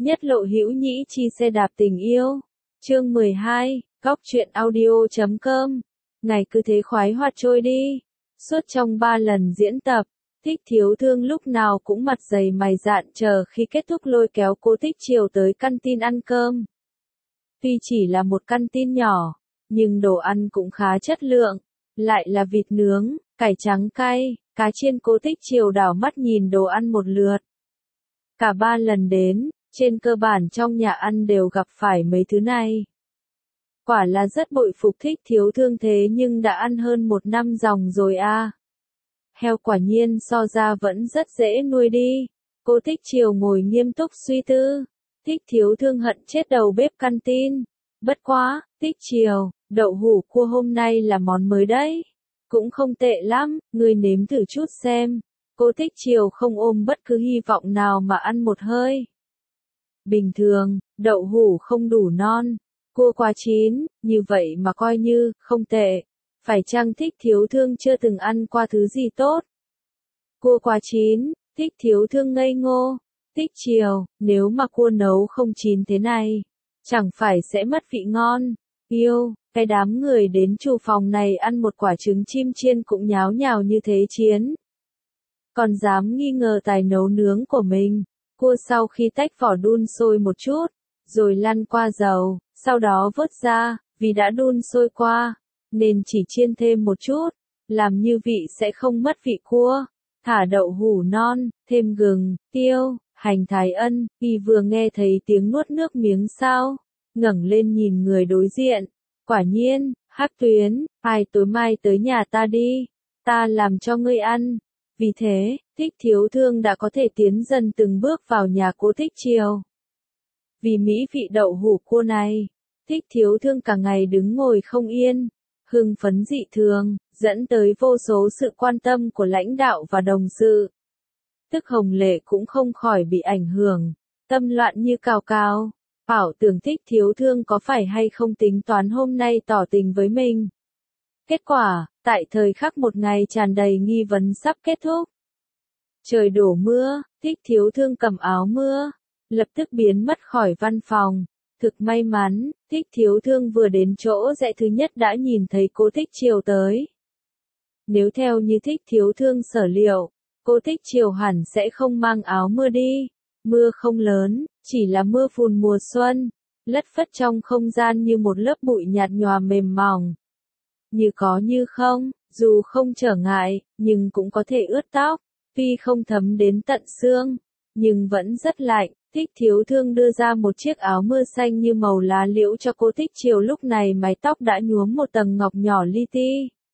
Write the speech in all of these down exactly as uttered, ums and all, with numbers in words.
Nhất lộ hữu nhĩ chi xe đạp tình yêu. Chương mười hai, Góc truyện audio chấm com. Ngày cứ thế khoái hoạt trôi đi. Suốt trong ba lần diễn tập, Thích Thiếu Thương lúc nào cũng mặt dày mày dạn chờ khi kết thúc lôi kéo cô Thích Triều tới căn tin ăn cơm. Tuy chỉ là một căn tin nhỏ, nhưng đồ ăn cũng khá chất lượng, lại là vịt nướng, cải trắng cay, cá chiên. Cô Thích Triều đảo mắt nhìn đồ ăn một lượt. Cả ba lần đến, trên cơ bản trong nhà ăn đều gặp phải mấy thứ này. Quả là rất bội phục Thích Thiếu Thương thế nhưng đã ăn hơn một năm ròng rồi à. Heo quả nhiên so ra vẫn rất dễ nuôi đi. Cô Thích Triều ngồi nghiêm túc suy tư. Thích Thiếu Thương hận chết đầu bếp căn tin. Bất quá, Thích Triều, đậu hũ cua hôm nay là món mới đấy. Cũng không tệ lắm, ngươi nếm thử chút xem. Cô Thích Triều không ôm bất cứ hy vọng nào mà ăn một hơi. Bình thường, đậu hũ không đủ non, cua quá chín, như vậy mà coi như không tệ. Phải chăng Thích Thiếu Thương chưa từng ăn qua thứ gì tốt? Cua quá chín, Thích Thiếu Thương ngây ngô. Thích Triều, nếu mà cua nấu không chín thế này, chẳng phải sẽ mất vị ngon. Yêu, cái đám người đến chủ phòng này ăn một quả trứng chim chiên cũng nháo nhào như thế chiến. Còn dám nghi ngờ tài nấu nướng của mình. Cua sau khi tách vỏ đun sôi một chút, rồi lăn qua dầu, sau đó vớt ra, vì đã đun sôi qua, nên chỉ chiên thêm một chút, làm như vị sẽ không mất vị cua. Thả đậu hũ non, thêm gừng, tiêu, hành thái ân. Y vừa nghe thấy tiếng nuốt nước miếng sao, ngẩng lên nhìn người đối diện. Quả nhiên, Hắc Tuyến, ai tối mai tới nhà ta đi, ta làm cho ngươi ăn. Vì thế, Thích Thiếu Thương đã có thể tiến dần từng bước vào nhà cô Thích Triều. Vì mỹ vị đậu hũ cua này, Thích Thiếu Thương cả ngày đứng ngồi không yên, hưng phấn dị thường, dẫn tới vô số sự quan tâm của lãnh đạo và đồng sự. Tức Hồng Lệ cũng không khỏi bị ảnh hưởng, tâm loạn như cào cào, bảo tưởng Thích Thiếu Thương có phải hay không tính toán hôm nay tỏ tình với mình. Kết quả, tại thời khắc một ngày tràn đầy nghi vấn sắp kết thúc. Trời đổ mưa, Thích Thiếu Thương cầm áo mưa, lập tức biến mất khỏi văn phòng. Thực may mắn, Thích Thiếu Thương vừa đến chỗ rẽ thứ nhất đã nhìn thấy cô Thích Triều tới. Nếu theo như Thích Thiếu Thương sở liệu, cô Thích Triều hẳn sẽ không mang áo mưa đi. Mưa không lớn, chỉ là mưa phùn mùa xuân, lất phất trong không gian như một lớp bụi nhạt nhòa mềm mỏng. Như có như không, dù không trở ngại, nhưng cũng có thể ướt tóc. Tuy không thấm đến tận xương, nhưng vẫn rất lạnh. Thích Thiếu Thương đưa ra một chiếc áo mưa xanh như màu lá liễu cho cô Thích Triều, lúc này mái tóc đã nhuốm một tầng ngọc nhỏ li ti.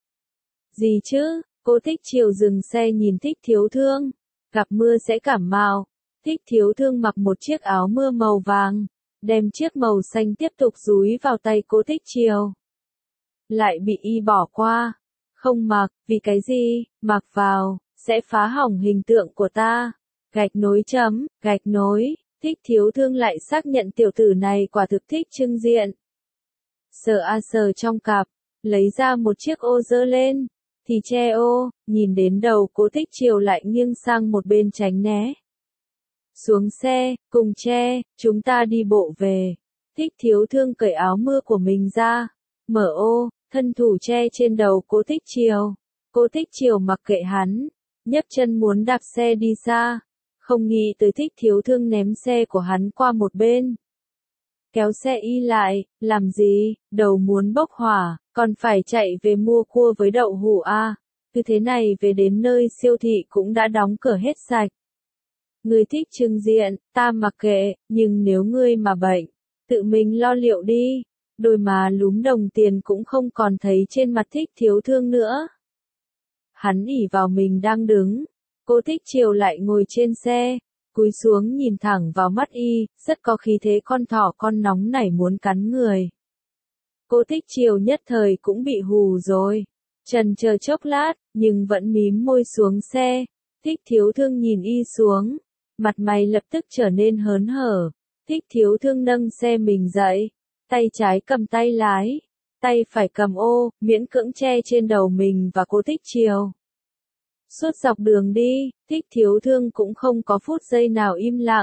Gì chứ? Cô Thích Triều dừng xe nhìn Thích Thiếu Thương. Gặp mưa sẽ cảm mạo. Thích Thiếu Thương mặc một chiếc áo mưa màu vàng, đem chiếc màu xanh tiếp tục dúi vào tay cô Thích Triều. Lại bị y bỏ qua. Không mặc, vì cái gì? Mặc vào sẽ phá hỏng hình tượng của ta. Gạch nối chấm, gạch nối. Thích Thiếu Thương lại xác nhận tiểu tử này quả thực thích trưng diện. Sờ a sờ trong cặp, lấy ra một chiếc ô dơ lên, thì che ô, nhìn đến đầu cô Thích Triều lại nghiêng sang một bên tránh né. Xuống xe, cùng che, chúng ta đi bộ về. Thích Thiếu Thương cởi áo mưa của mình ra, mở ô, thân thủ che trên đầu cô Thích Triều. Cô Thích Triều mặc kệ hắn, nhấc chân muốn đạp xe đi xa. Không nghĩ tới Thích Thiếu Thương ném xe của hắn qua một bên. Kéo xe y lại, làm gì, đầu muốn bốc hỏa, còn phải chạy về mua cua với đậu hũ à. Cứ thế này về đến nơi siêu thị cũng đã đóng cửa hết sạch. Ngươi thích trưng diện, ta mặc kệ, nhưng nếu ngươi mà bệnh, tự mình lo liệu đi. Đôi má lúm đồng tiền cũng không còn thấy trên mặt Thích Thiếu Thương nữa. Hắn ỉ vào mình đang đứng. Cô Thích Triều lại ngồi trên xe, cúi xuống nhìn thẳng vào mắt y, rất có khí thế con thỏ con nóng nảy muốn cắn người. Cô Thích Triều nhất thời cũng bị hù rồi, chần chờ chốc lát, nhưng vẫn mím môi xuống xe. Thích Thiếu Thương nhìn y xuống, mặt mày lập tức trở nên hớn hở. Thích Thiếu Thương nâng xe mình dậy, tay trái cầm tay lái, tay phải cầm ô, miễn cưỡng che trên đầu mình và cô Thích Triều. Suốt dọc đường đi, Thích Thiếu Thương cũng không có phút giây nào im lặng,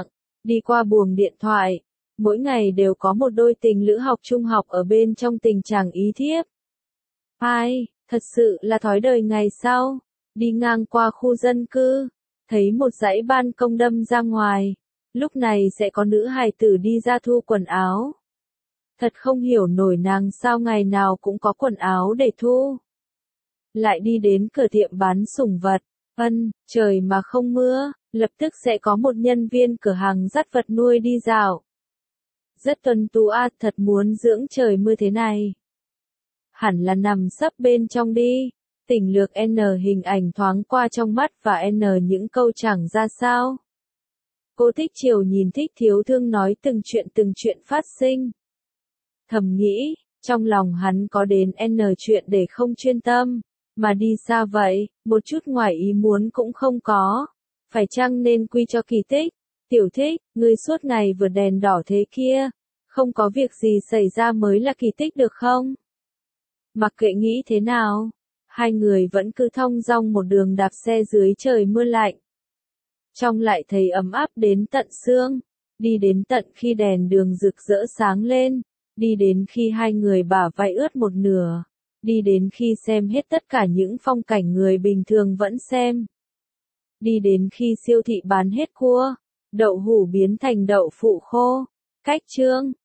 Đi qua buồng điện thoại, mỗi ngày đều có một đôi tình lữ học trung học ở bên trong tình trạng ý thiếp. Ai, thật sự là thói đời ngày sau, đi ngang qua khu dân cư, thấy một dãy ban công đâm ra ngoài, lúc này sẽ có nữ hài tử đi ra thu quần áo. Thật không hiểu nổi nàng sao ngày nào cũng có quần áo để thu. Lại đi đến cửa tiệm bán sủng vật, ân, trời mà không mưa, lập tức sẽ có một nhân viên cửa hàng dắt vật nuôi đi dạo. Rất tuân tú a, thật muốn dưỡng trời mưa thế này. Hẳn là nằm sấp bên trong đi. Tỉnh lược N hình ảnh thoáng qua trong mắt và N những câu chẳng ra sao. Cô Thích Triều nhìn Thích Thiếu Thương nói từng chuyện từng chuyện phát sinh. Thầm nghĩ, trong lòng hắn có đến N chuyện để không chuyên tâm, mà đi xa vậy, một chút ngoài ý muốn cũng không có. Phải chăng nên quy cho Kỳ Tích? Tiểu Thích, ngươi suốt ngày vượt đèn đỏ thế kia, không có việc gì xảy ra mới là kỳ tích được không? Mặc kệ nghĩ thế nào, hai người vẫn cứ thong dong một đường đạp xe dưới trời mưa lạnh. Trong lại thấy ấm áp đến tận xương, đi đến tận khi đèn đường rực rỡ sáng lên, đi đến khi hai người bả vai ướt một nửa, đi đến khi xem hết tất cả những phong cảnh người bình thường vẫn xem. Đi đến khi siêu thị bán hết cua, đậu hũ biến thành đậu phụ khô. Cách chương